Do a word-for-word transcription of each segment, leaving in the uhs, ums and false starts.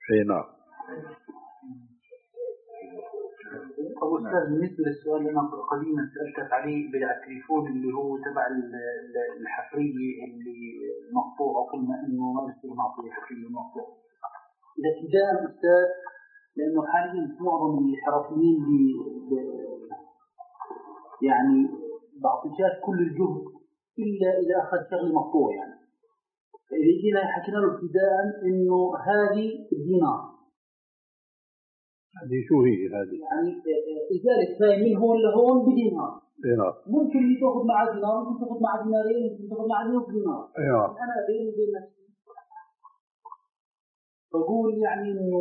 اي نعم. أبو أستاذ، بالنسبة للسؤال اللي أنا قديما سألتك عليه بتاع التليفون اللي هو تبع الحفرية اللي مقطوع، وقلنا إنه ما بصير نعطيه حفرية مقطوع. إذا ابتداء أستاذ، لأنه حاليا معظم الحرفيين يعني بعطيشات كل الجهد إلا إذا أخذ شغل مقطوع. يعني فإذا جينا حكينا له ابتداء إنه هذه الدينار، هذه شو هي هذه؟ يعني إزالة فاي من هون لهون بدينار. إيه. ممكن اللي تأخذ معه دينار، ممكن تأخذ معه دينارين، ممكن تأخذ معه نصف دينار. إيه. أنا بيني وبين نفسي بقول يعني إنه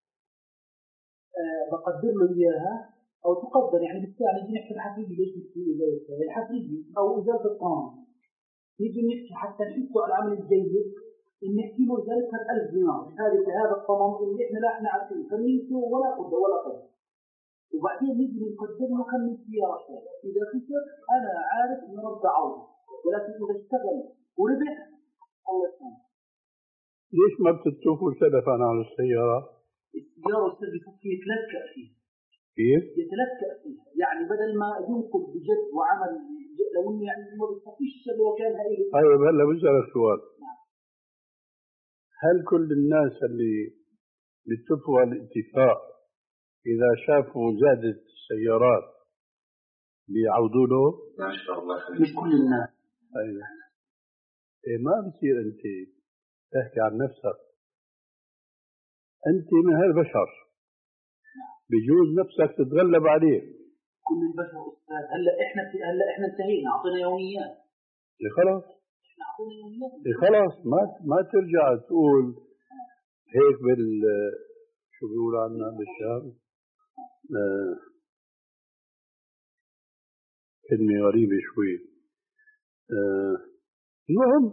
آه بقدر له إياها أو تقدر، يعني بالتالي نجي نحكي الحقيقي. ليش نحكي إزالة الفاي الحقيقي أو إزالة الطعام؟ نيجي نحكي حتى نحكي على العمل الجيد، إن نحكي له إزالة الألف دينار هذه هذا الطعام اللي إحنا لا إحنا عارفين فميته ولا قدر ولا قدر. وبعدين نجي نقدر له كم من سيارة. إذا كسر أنا عارف إنه رد عوض، ولكن إذا اشتغل وربح الله يسلمك. ليش ما بتتركوا سلفا على السيارة؟ السيارة السلف يفك يتلكأ فيها. كيف؟ يتلكأ فيها، يعني بدل ما ينقل بجد وعمل لو إنه يعني ما بيستطيعش الشغل وكان هاي. طيب هلا بسألك سؤال. هل كل الناس اللي بيتفقوا على الاتفاق إذا شافوا زادت السيارات بيعودوا له؟ ما شاء الله. مش كل الناس. أيوة. إيه ما بصير أنت تحكي عن نفسك، أنت من هالبشر بجوز نفسك تتغلب عليه. كل البشر أستاذ. هلا إحنا هلا إحنا انتهينا، أعطينا يوميات. إيه خلاص. إحنا أعطينا يوميات. إيه خلاص ما ما ترجع تقول هيك بال شو بيقول عنا بالشام آه كلمة غريبة شوي. آه المهم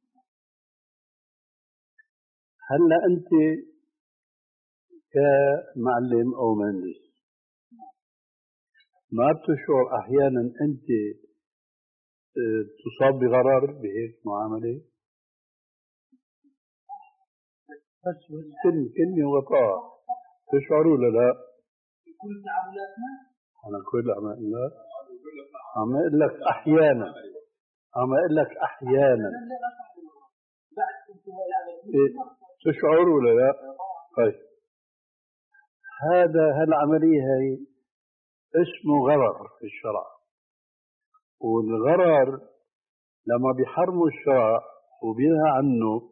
هلا أنت كمعلم أو مهندس ما بتشعر أحيانا أنت تصاب بغرر بهيك معاملة؟ بس بس كلمة كلمة وغطاء تشعروا ولا لا؟ كل تعاملاتنا أنا كل عم أقول لك عم أقول لك أحيانا عم أقول لك أحيانا تشعر ولا لا؟ طيب هذا هالعملية هي اسمه غرر في الشرع، والغرر لما بيحرموا الشرع وبينهى عنه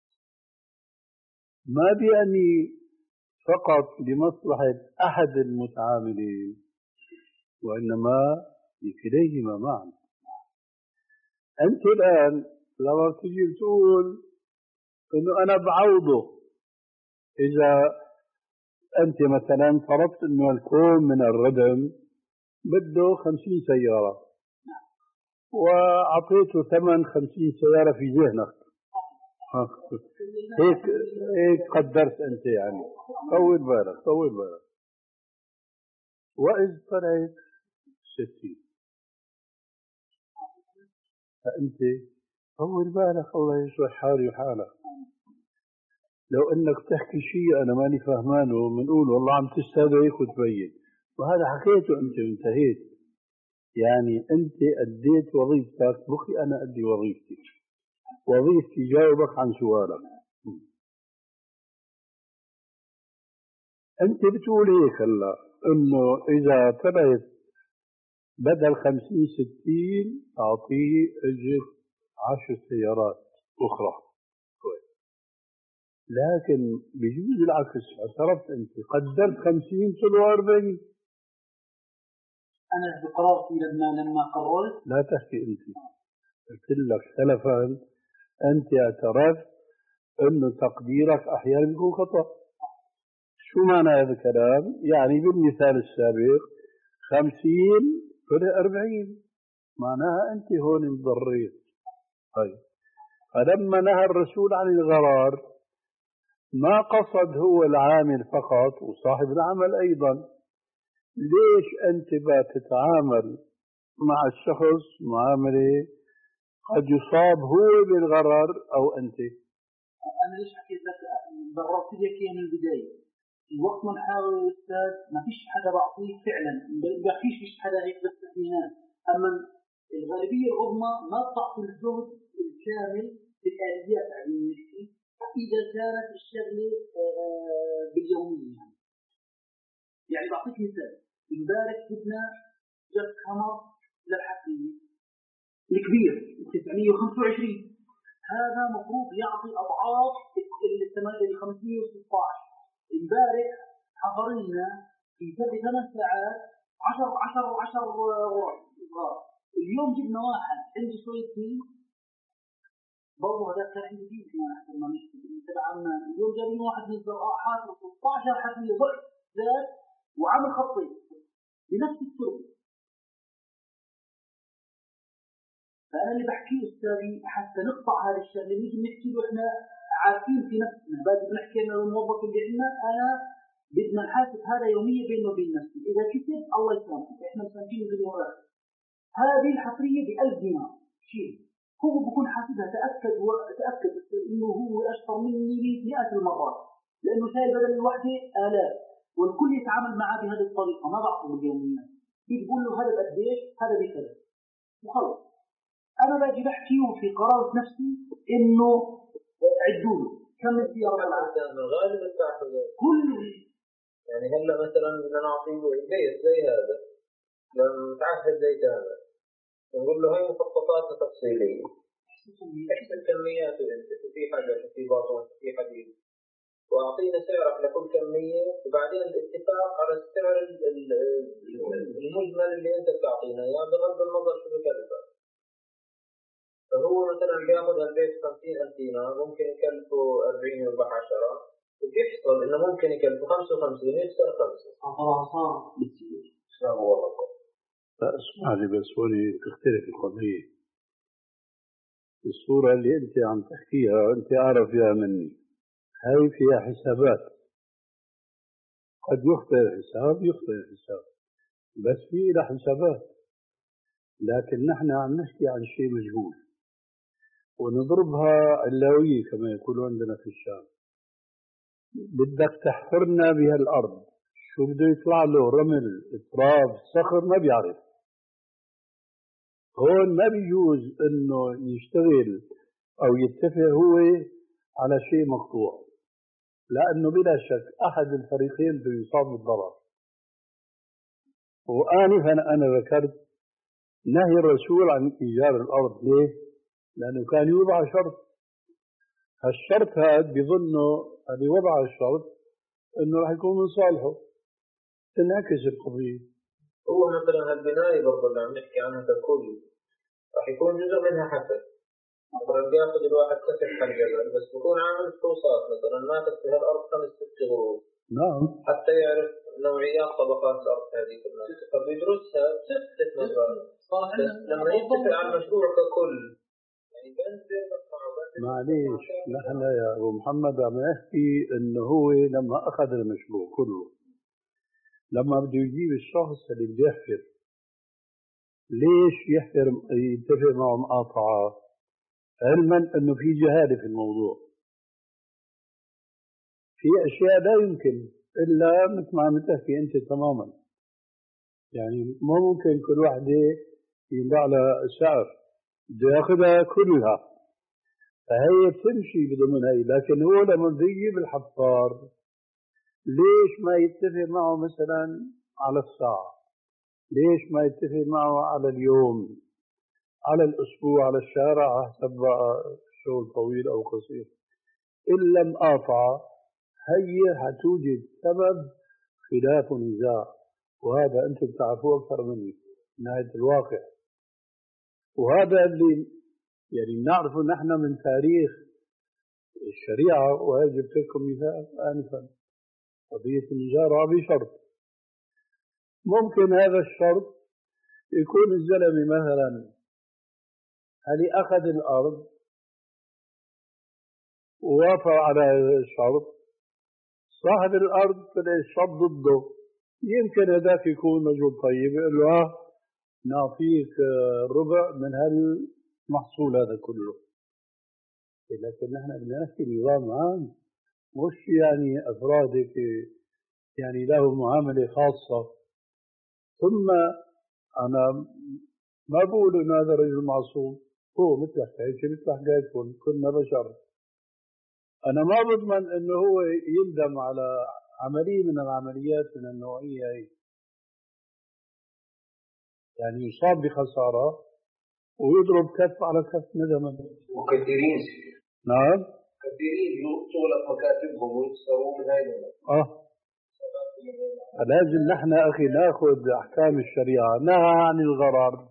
ما بيعني فقط لمصلحة أحد المتعاملين، وإنما لكليهما معا. أنت الآن لما تجي تقول إنه أنا بعوضه، إذا أنت مثلا فرضت إنه الكون من الردم بده خمسين سيارة وأعطيته ثمن خمسين سيارة في ذهنك، هيك هيك قدرت أنت يعني. طول بالك طول بالك. وإذ طلعت ستين فأنت طول بالك الله يصلح حالي وحالك. لو أنك تحكي شيء أنا ماني فهمانه بنقول والله عم تستدعيك وتبين، وهذا حكيته أنت وانتهيت. يعني أنت أديت وظيفتك، بخي أنا أدي وظيفتي. وظيفتي جاوبك عن سؤالك. أنت بتقول هيك هلا إنه إذا طلعت بدل خمسين ستين أعطيه أجر عشر سيارات أخرى. لكن بجوز العكس، اعترفت أنت قدرت خمسين طلعوا أربعين. أنا بقرارتي لما لما قررت. لا تحكي أنت، قلت لك سلفا أنت اعترفت أنه تقديرك أحيانا يكون خطأ. شو معنى هذا الكلام؟ يعني بالمثال السابق خمسين طلع أربعين، معناها أنت هون انضريت. طيب فلما نهى الرسول عن الغرار ما قصد هو العامل فقط وصاحب العمل أيضا. ليش أنت بتتعامل مع الشخص معاملة قد يصاب هو بالغرر أو أنت؟ أنا ليش حكيت لك بررت لك من البداية. في وقت ما نحاول يا أستاذ ما فيش حدا بعطيه فعلا، ما فيش فيش حدا هيك بس اثنين. أما الغالبية العظمى ما بتعطي الجهد الكامل في الآليات على نحكي إذا كانت الشغلة باليومية. يعني يعني بعطيك مثال، امبارح جبنا جاب كامر للحقيقي الكبير تسعمية وخمسة وعشرين، هذا مفروض يعطي أضعاف ال خمسمية وستة عشر. امبارح حضرنا في ثمان ساعات عشر عشر عشر غرف. اليوم جبنا واحد عنده شوية فيه برضه هذا كان عنده فيه كمان أحسن ما نحكي تبع عمان. اليوم جابين واحد من الزرقاء حاصل ستة عشر حبية ضعف ذات وعمل خطين بنفس التربة. فأنا اللي بحكيه أستاذي حتى نقطع هذا الشغل نيجي نحكي له إحنا عارفين في نفسنا، بعد بنحكي أنا الموظف اللي عندنا أنا بدنا نحاسب هذا يوميا بينه وبين نفسي، إذا كتب الله يسامحك إحنا مسامحين مليونات. هذه الحصرية بألف دينار شيء هو بكون حاسبها تأكد وتأكد إنه هو أشطر مني مئات المرات، لأنه شايل بدل الوحدة آلاف والكل يتعامل معه بهذه الطريقة ما بعطيه اليوميات. بيقول له هذا بقديش هذا بكذا وخلص. أنا باجي بحكي في قرارة نفسي إنه عدوا له كم السيارة العالم الغالب التعهد كل يعني هلا مثلا بدنا نعطيه بيت زي هذا لما نتعهد زي هذا نقول له هاي مخططات تفصيلية احسب كمياته انت في حاجة في باطن في حديد واعطينا سعرك لكل كمية وبعدين الاتفاق على السعر المجمل اللي انت بتعطينا يعني بغض النظر شو بكلفه. فهو مثلا بياخذ البيت خمسين ألف دينار ممكن يكلفه أربعين أربعة عشر وبيحصل إنه ممكن يكلفه خمسة وخمسين ويخسر خمسة. آه صار بتصير. شو والله. اسمع لي بس هوني تختلف القضية. الصورة اللي أنت عم تحكيها أنت أعرف فيها مني، هاي فيها حسابات، قد يخطئ الحساب يخطئ الحساب بس في له حسابات، لكن نحن عم نحكي عن شيء مجهول ونضربها علوية كما يقولون عندنا في الشام. بدك تحفرنا بها الأرض شو بده يطلع له رمل تراب صخر ما بيعرف. هون ما بيجوز انه يشتغل او يتفق هو على شيء مقطوع، لانه بلا شك احد الفريقين بده يصاب بالضرر. وآنفا انا ذكرت نهي الرسول عن ايجار الارض، ليه؟ لانه كان يوضع شرط، هالشرط هذا بيظنه اللي وضع الشرط انه راح يكون من صالحه، تنعكس القضيه. هو مثلا هالبنايه برضه اللي عم نحكي عنها ككل راح يكون جزء منها حسب، مثلا بياخذ الواحد سفح الجبل بس بكون عامل فحوصات مثلا ما تكفي هالارض خمس ست غروب نعم حتى يعرف نوعيات طبقات الارض هذه كلها فبيدرسها ست مرات. لما يتفق على المشروع ككل يعني بنزل معليش نحن يا ابو محمد عم نحكي انه هو لما اخذ المشروع كله لما بده يجيب الشخص اللي بده يحفر، ليش يحفر يتفق معه مقاطعة؟ علما انه في جهالة في الموضوع، في اشياء لا يمكن الا مثل ما عم تحكي انت تماما، يعني ما ممكن كل وحده ينباع لها سعر بده ياخذها كلها، فهي تمشي بضمن هي. لكن هو لما بده يجيب الحفار ليش ما يتفق معه مثلا على الساعة؟ ليش ما يتفق معه على اليوم، على الأسبوع، على الشارع، حسب شغل طويل أو قصير؟ إن لم أقطع هي حتوجد سبب خلاف ونزاع، وهذا أنتم تعرفوه أكثر مني نهاية الواقع. وهذا اللي يعني نعرفه نحن من تاريخ الشريعة. وهذا جبت لكم مثال آنفا قضية الإجارة بشرط، ممكن هذا الشرط يكون الزلمة مثلا اللي أخذ الأرض ووافق على هذا الشرط، صاحب الأرض طلع الشرط ضده، يمكن هذاك يكون رجل طيب يقول له ها نعطيك ربع من هالمحصول هذا كله، لكن نحن بدنا نحكي نظام عام مش يعني أفراد يعني له معاملة خاصة. ثم أنا ما بقول إن هذا الرجل معصوم، هو مثلك هيك مثلك غيركم، كلنا بشر. أنا ما بضمن إنه هو يندم على عملية من العمليات من النوعية هي، يعني يصاب بخسارة ويضرب كف على كف ندما. وكثيرين نعم كثيرين تغلق مكاتبهم ويخسروا من هاي اه لازم نحن أخي ناخذ أحكام الشريعة. نهى عن الغرر،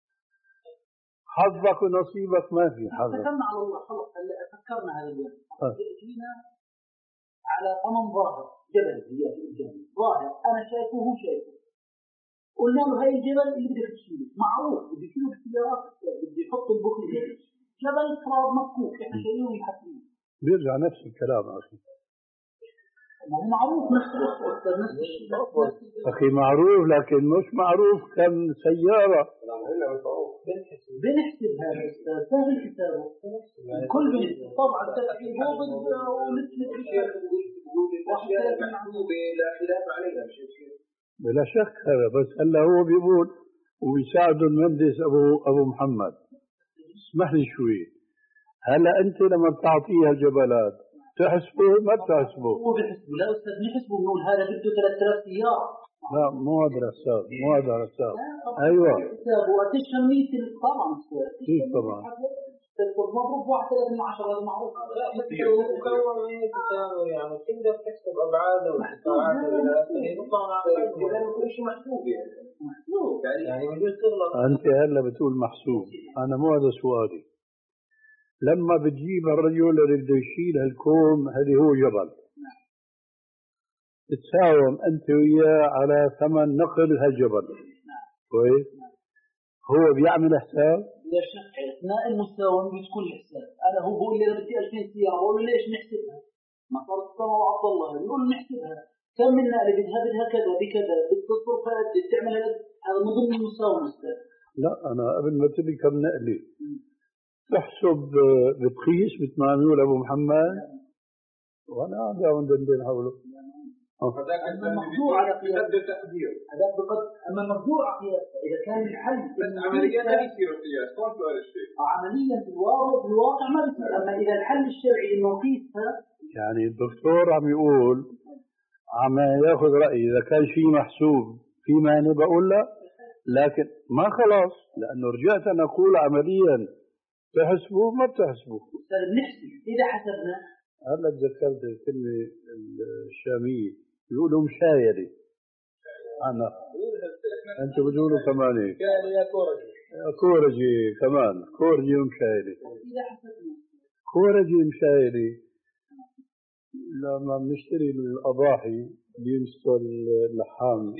حظك ونصيبك ما في حظك. تكلمنا على الله خلص، فكرنا هذا اليوم جينا على قمم ظاهر جبل هي الجبل ظاهر أنا شايفه وهو شايفه، قلنا له هاي الجبل اللي بدك تشيله معروف بده يشيله بالسيارات، بده يحط البخل فيه جبل تراب مفكوك احنا شايلينه محطين، بيرجع نفس الكلام أخي. ما هو معروف نفس الأخطر نفس الشيء أخي معروف، لكن مش معروف كم سيارة. بنحسب هذا الأستاذ سهل حسابه الكل بنحسب طبعا تفعيل هو ضد ونسبة لا خلاف عليها بلا شك هذا، بس هلا هو بيقول وبيساعده المهندس أبو أبو محمد. اسمح لي شوي، هلا أنت لما بتعطيها الجبلات تحسبه ما بتحسبه؟ هو بيحسبه لا أستاذ بنحسبه بنقول هذا بده ثلاث آلاف سيارة. لا مو هذا الحساب، مو هذا الحساب. ايوه حساب وقديش كمية طبعا كيف طبعا مضروب واحد ثلاثة من عشرة هذا معروف. مكون من التساوي يعني تقدر تحسب أبعاده وحساباته إلى آخره يطلع لأنه كل شيء محسوب يعني محسوب يعني بدون تغلط. أنت هلا بتقول محسوب، أنا مو هذا سؤالي. لما بتجيب الرجل اللي بده يشيل هالكوم هذه هو جبل، تتساوم أنت وياه على ثمن نقل هالجبل كويس؟ هو بيعمل حساب؟ لا شك أثناء المساومة بتكون الحساب. أنا هو بقول لي أنا بدي ألفين سيارة، بقول له ليش نحسبها؟ ما صارت السنة وعبد الله بيقول نحسبها كم من نقل بدها بدها كذا بكذا بتصرفها بدك تعملها هذا من ضمن المساومة أستاذ. لا أنا قبل ما تقول كم نقلي تحسب بتقيس مثل ما عم يقول أبو محمد وأنا عم بعمل دندن حوله. أما المقدور على قياس التقدير هذا بقدر، أما المقدور على قياس إذا كان الحل بس عمليا ما بيصير قياس كون سؤال الشيء عمليا في الواقع في الواقع ما بيصير. أما إذا الحل الشرعي إنه قيسها يعني الدكتور عم يقول عم ياخذ رأيي إذا كان شيء محسوب في مانع بقول لا، لكن ما خلاص لأنه رجعت أنا أقول عمليا تحسبوا ما بتحسبوا. بنحسب إذا حسبنا. هلا تذكرت الكلمة الشامية يقولوا مشايري، أنا أنتوا بتقولوا كمان هيك كورجي كمان كورجي ومشايري. كورجي ومشايري لما بنشتري الأضاحي بيمسكوا اللحام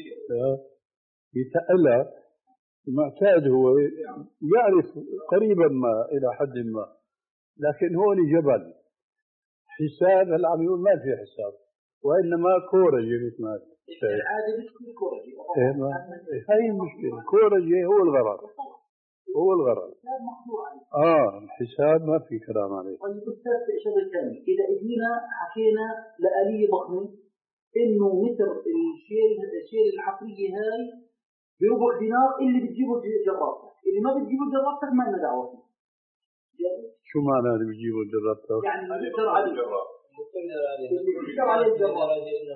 يتقلها معتاد هو يعرف قريبا ما إلى حد ما، لكن هون جبل حساب هلا عم يقول ما في حساب وإنما كورجي مثل ما العادة بتكون كورجي. إيه ما هاي المشكلة، كورجي هو الغرض هو الغرض. آه الحساب ما في كلام عليه. طيب أستاذ شغل ثاني، إذا إجينا حكينا لآلية ضخمة إنه متر الشيل الشيل الحفرية هاي بربع دينار اللي بتجيبه جرابتك، اللي ما بتجيبه جرابتك ما لنا دعوة فيه. شو معنى اللي بتجيبه جرابتك؟ يعني اللي بيقدر عليه الجراب. اللي بيقدر عليه الجراب.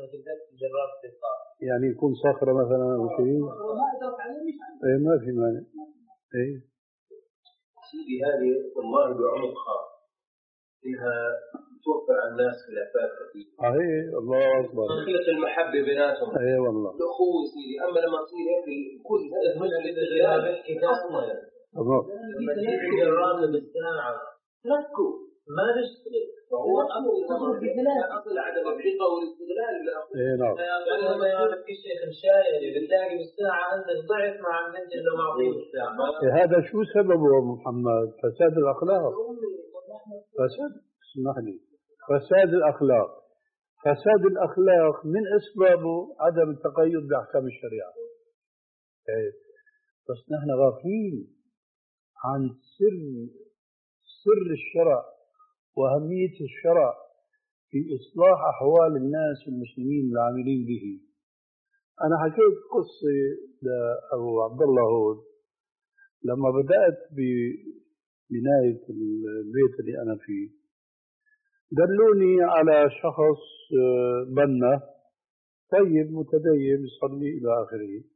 يعني يكون صخرة مثلا أو شيء. ما قدرت عليه مش عندي. إيه ما في مانع. إيه. سيدي هذه والله بعمق خاص إنها توفر على الناس خلافات كثيرة. أيه الله أكبر. خلة المحبة بيناتهم. أيه والله. الأخوة سيدي، أما لما تصير هيك كل هذا المجال الاستغلال أصلا يعني. تمام. لما تجيب جرات بالساعة تركوا ما تشتري. هو أصل أصل عدم الثقة والاستغلال بالأخوة. إيه نعم. لما يعرف في شيء خمشاية بتلاقي بالساعة عندك ضعف مع النت اللي معطيه الساعة. إيه هذا شو سببه أبو محمد؟ فساد الأخلاق. فساد اسمح لي فساد الأخلاق. فساد الأخلاق من أسبابه عدم التقيد بأحكام الشريعة. إيه. بس نحن غافلين عن سر سر الشرع وأهمية الشرع في إصلاح أحوال الناس المسلمين العاملين به. أنا حكيت قصة لأبو عبد الله هود لما بدأت ببناية البيت اللي أنا فيه، دلوني على شخص بنا طيب متدين يصلي إلى آخره.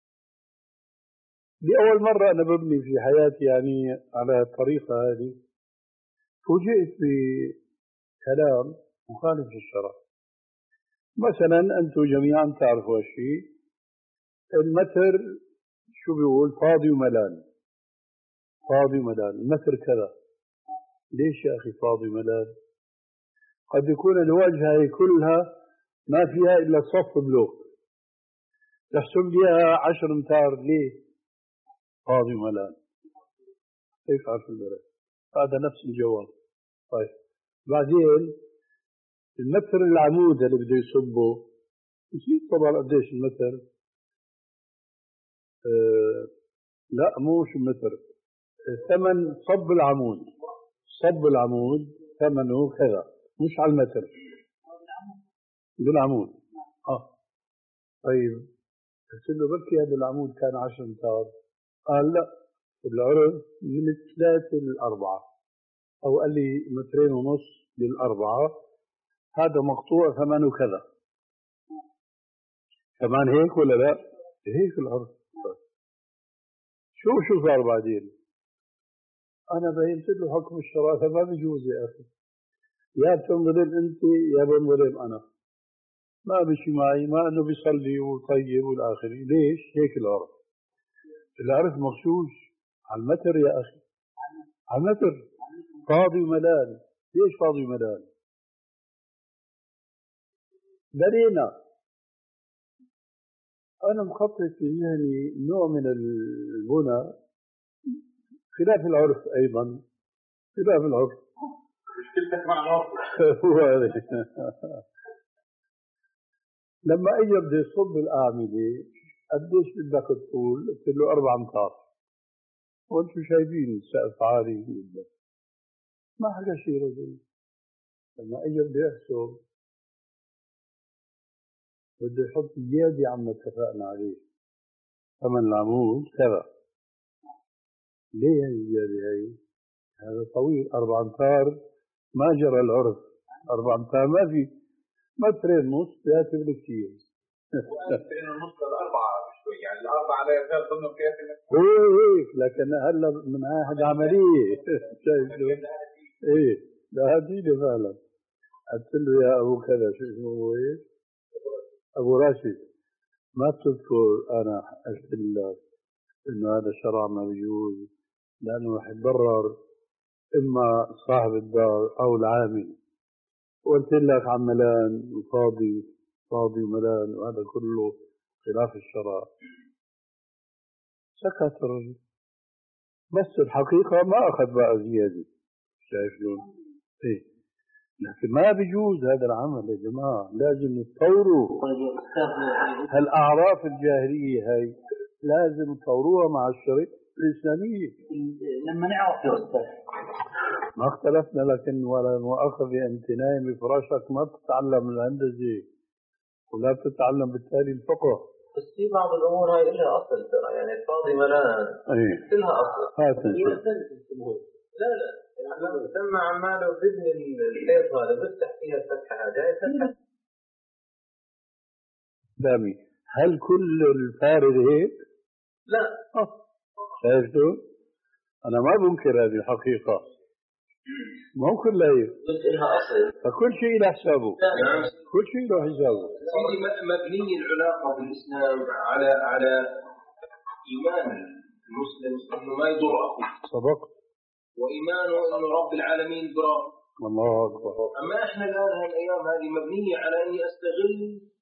لأول مرة أنا ببني في حياتي يعني على الطريقة هذه، فوجئت بكلام مخالف للشرع. مثلا أنتم جميعا تعرفوا هالشيء، المتر شو بيقول؟ فاضي وملان. فاضي وملان، المتر كذا. ليش يا أخي فاضي وملان؟ قد يكون الواجهة كلها ما فيها إلا صف بلوك، تحسب ليها عشر امتار، ليه فاضي وملان؟ كيف عرف البلد؟ هذا نفس الجواب. طيب بعدين المتر العمود اللي بده يصبه، نسيت طبعا قديش المتر. آه لا مو شو المتر، ثمن صب العمود. صب العمود ثمنه كذا، مش على المتر، بالعمود. اه طيب قلت له بلكي هذا العمود كان عشر امتار. قال لا، العرض من الثلاثة للأربعة، أو قال لي مترين ونص للأربعة، هذا مقطوع ثمنه كذا. كمان هيك ولا لا؟ هيك العرض. شو شو صار بعدين؟ أنا بينت له حكم الشرع ما بيجوز يا أخي، يا بتنظلم أنت يا بنظلم أنا، ما بشي معي، ما أنه بيصلي وطيب والآخري. ليش هيك العرض؟ العرض مغشوش على المتر يا أخي، على المتر فاضي وملان. ليش فاضي وملان؟ بنينا. أنا مخطط في ذهني نوع من البنى خلاف العرف، أيضا خلاف العرف. مشكلتك مع العرف. لما اجى بده يصب الأعمدة، قديش بدك الطول؟ قلت له أربع أمتار. وأنتم شايفين السقف عالي جدا، ما حكى شيء رجل. لما اجى بده يحسب، بده يحط زيادة عما اتفقنا عليه، ثمن العمود كذا. ليه هي الزيادة هي؟ هذا طويل أربع أمتار، ما جرى العرف. أربع أمتار ما في، مترين ونص ثلاثة بالكثير. مترين ونص للأربعة شوي، يعني الأربعة لا يزال ضمن ثلاثة متر. إيه إيه، لكن هلا من عهد عملية. شايف شو؟ إيه لا هديني فعلا. قلت له يا أبو كذا، شو اسمه هو إيه؟ أبو راشد، ما بتذكر أنا قلت لك إنه هذا شرع ما بيجوز، لأنه رح يتضرر إما صاحب الدار أو العامل. وقلت لك عملان وفاضي، فاضي وملان، وهذا كله خلاف الشرع. سكت الرجل، بس الحقيقة ما أخذ بقى زيادة. شايف شلون؟ إيه، لكن ما بيجوز هذا العمل يا جماعة، لازم تطوروا هالأعراف الجاهلية هاي، لازم تطوروها مع الشريعة الإسلامية. لما نعرف يا أستاذ ما اختلفنا، لكن ولا مؤاخذة أنت نايم بفراشك ما بتتعلم الهندسة ولا بتتعلم بالتالي الفقه. بس في بعض الأمور هاي لها أصل ترى، يعني الفاضي ملان ايه لها أصل. هات نشوف. لا لا تم عماله بابن الحيط هذا، بفتح فيها الفتحة هذه فتحة. دامي، هل كل الفارغ هيك؟ لا اه شايف شو؟ أنا ما بنكر هذه الحقيقة، ما هو كلها هيك، بس لها أصل، فكل شيء له حسابه. نعم كل شيء له حسابه. سيدي. مبني العلاقة بالإسلام على على إيمان المسلم إنه ما يضر أخوه، صدقت، وإيمانه إنه رب العالمين براه. الله أكبر. أما إحنا الآن هاي الأيام هذه مبنية على أني أستغل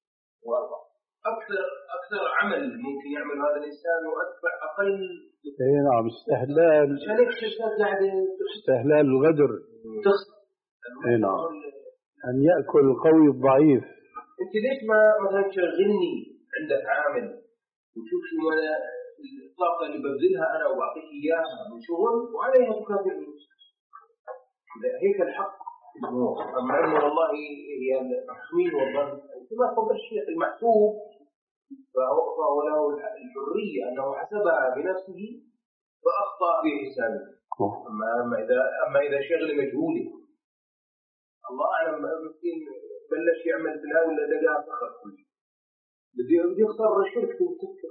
أكثر أكثر عمل ممكن يعمل هذا الإنسان وأدفع أقل. إيه نعم، استحلال، استحلال الغدر. إيه نعم، أن يأكل القوي الضعيف. أنت ليش ما مثلا تشغلني عندك عامل وشوف شو أنا الطاقة اللي ببذلها أنا وأعطيك إياها من شغل وعليها تكافئني؟ هيك الحق أما أنه والله هي التخمين والظن كما قبل الشيخ المحسوب فهو له الحرية أنه حسبها بنفسه فأخطأ في حسابه. أما إذا أما إذا شغل مجهولي الله أعلم ممكن بلش يعمل بلا ولا دقائق فخر كل شيء بدي بدي يخسر شركته وتفكر.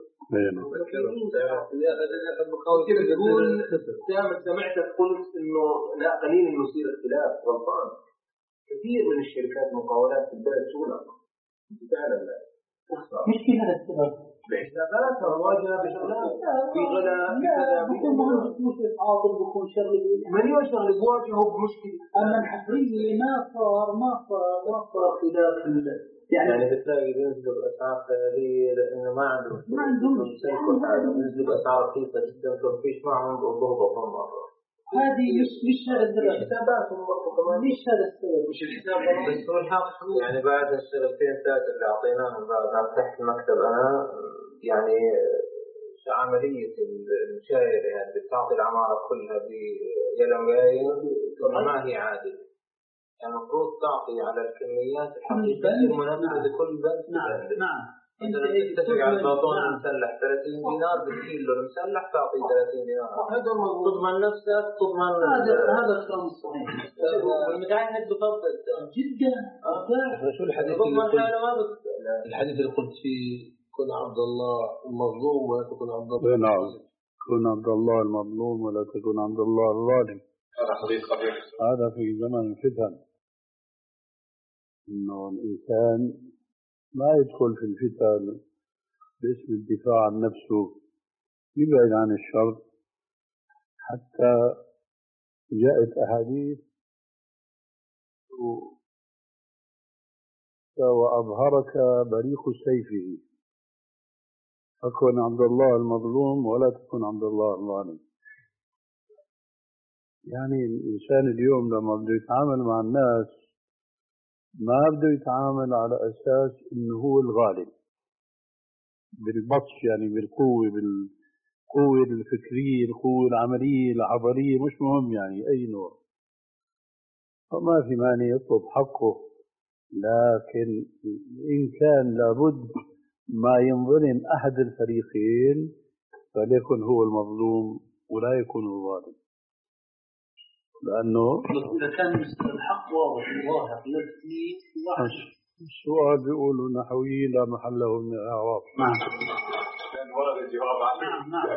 كيف تقول دائما سمعتك قلت إنه لا قليل إنه يصير اختلاف غلطان. كثير من الشركات مقاولات في البلد شغلة فعلا لا مش في هذا السبب بحساباتها مواجهة بشغلات في غلاء في كذا بكون مهندس مشرف عاطل بكون شغل من يشغل بواجهه بمشكلة. أما الحفرية ما صار ما صار ما صار خلاف يعني يعني بتلاقي بينزلوا بأسعار خيالية لأنه ما عندهم ما عندهم بينزلوا بأسعار رخيصة جدا فمفيش معهم ضغط مرة. هذه مش مش هذا السبب. حساباتهم برضه كمان مش هذا السبب. مش الحساب بس هو الحق يعني بعد السنتين ثلاثة اللي أعطيناهم بعد ما فتحت المكتب أنا يعني عملية المشاير يعني بتعطي العمارة كلها بيلمياين ما هي عادلة. يعني المفروض تعطي على الكميات الحقيقية المناسبة لكل بلد. نعم نعم. أنت تتفق على الباطون المسلح ثلاثين دينار بتجيب له المسلح تعطي ثلاثين دينار. هذا تضمن نفسك تضمن هذا هذا الكلام الصحيح. والمتعهد بفضل جدا. شو الحديث اللي قلت الحديث اللي قلت فيه كن عبد الله المظلوم ولا تكن عبد الله. نعم كن عبد الله المظلوم ولا تكن عبد الله الظالم. هذا حديث خبير. هذا في زمن الفتن إنه الإنسان ما يدخل في الفتن باسم الدفاع عن نفسه يبعد عن الشر حتى جاءت أحاديث وأظهرك بريق سيفه فكن عبد الله المظلوم ولا تكن عبد الله الظالم. يعني الإنسان اليوم لما بده يتعامل مع الناس ما بده يتعامل على أساس إنه هو الغالب بالبطش يعني بالقوة بالقوة الفكرية القوة العملية العضلية مش مهم يعني أي نوع فما في مانع يطلب حقه لكن إن كان لابد ما ينظلم أحد الفريقين فليكن هو المظلوم ولا يكون الظالم لأنه إذا كان الحق واضح ظاهر نفسي واحد. السؤال بيقولوا نحوي لا محل له من الإعراب. نعم. لأن ورد الجواب عليه. نعم نعم.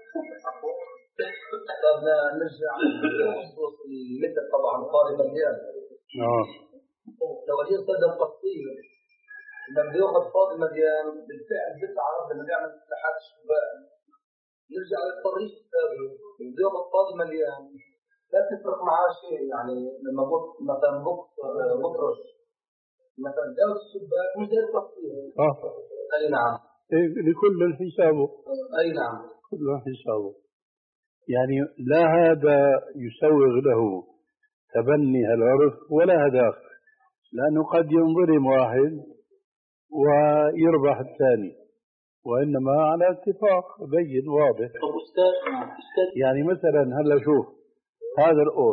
طب نرجع لخصوص المثل طبعا قارب مليان. آه. لو الجنس قدم قصير لما بياخذ فاضي مليان بالفعل بيسعى لما بيعمل مساحات الشباك يرجع للطريق الثاني بياخذ فاضي مليان. لا تفرق معاه شيء يعني لما بط مثلا بطرش مثلا جاوز الشباك مش زي التفصيل. آه. أي نعم. لكل حسابه. أي نعم. كل حسابه. يعني لا هذا يسوغ له تبني العرف ولا هذاك لأنه قد ينظلم واحد ويربح الثاني وإنما على اتفاق بين واضح. يعني مثلا هلا شوف هذا القوس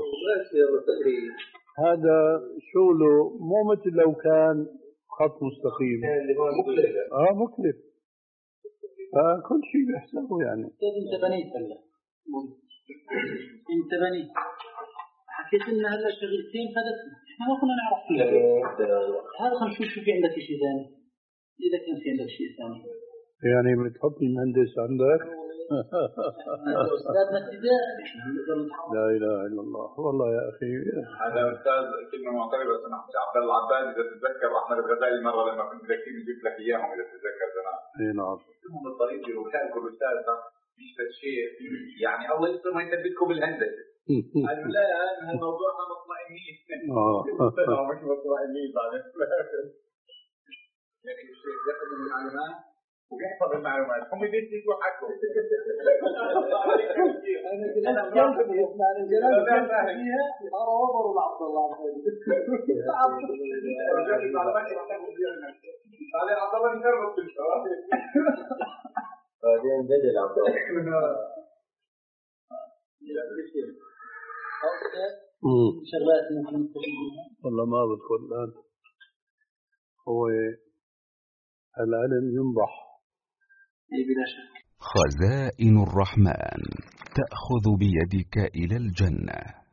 هذا شغله مو مثل لو كان خط مستقيم اه مكلف فكل شيء بحسابه يعني. انت بنيت هلا انت بنيت حكيت لنا هلا شغلتين فادتنا احنا ما كنا نعرف فيها هذا خلينا نشوف شو في عندك شيء ثاني اذا كان في عندك شيء ثاني يعني بتحطني مهندس عندك أستاذنا ابتدائي. لا إله إلا الله والله يا أخي. هذا أستاذ كلمة معترضة سمحت عبد الله العباد إذا تتذكر أحمد الغزالي مرة لما كنت ذكي جبت لك إياهم إذا تتذكر زمان. إي نعم. بالطريق وكان كل أستاذ مش شيء يعني الله يستر ما يثبتكم بالهندسة. قالوا لا هذا الموضوع ما مطمئنين. آه. مش مطمئنين بعد. يعني الشيء يأخذ المعلومات ويحفظ المعلومات هم يدرسوا حقهم. أنا جلست يعني جلست فيها أرى وبر عبد الله. هذا عبد الله يكرر في الشباب. بعدين بدل عبد الله. شغلات ممكن والله ما بذكر الآن. هو العلم ينضح بلا شك. خزائن الرحمن تأخذ بيدك إلى الجنة.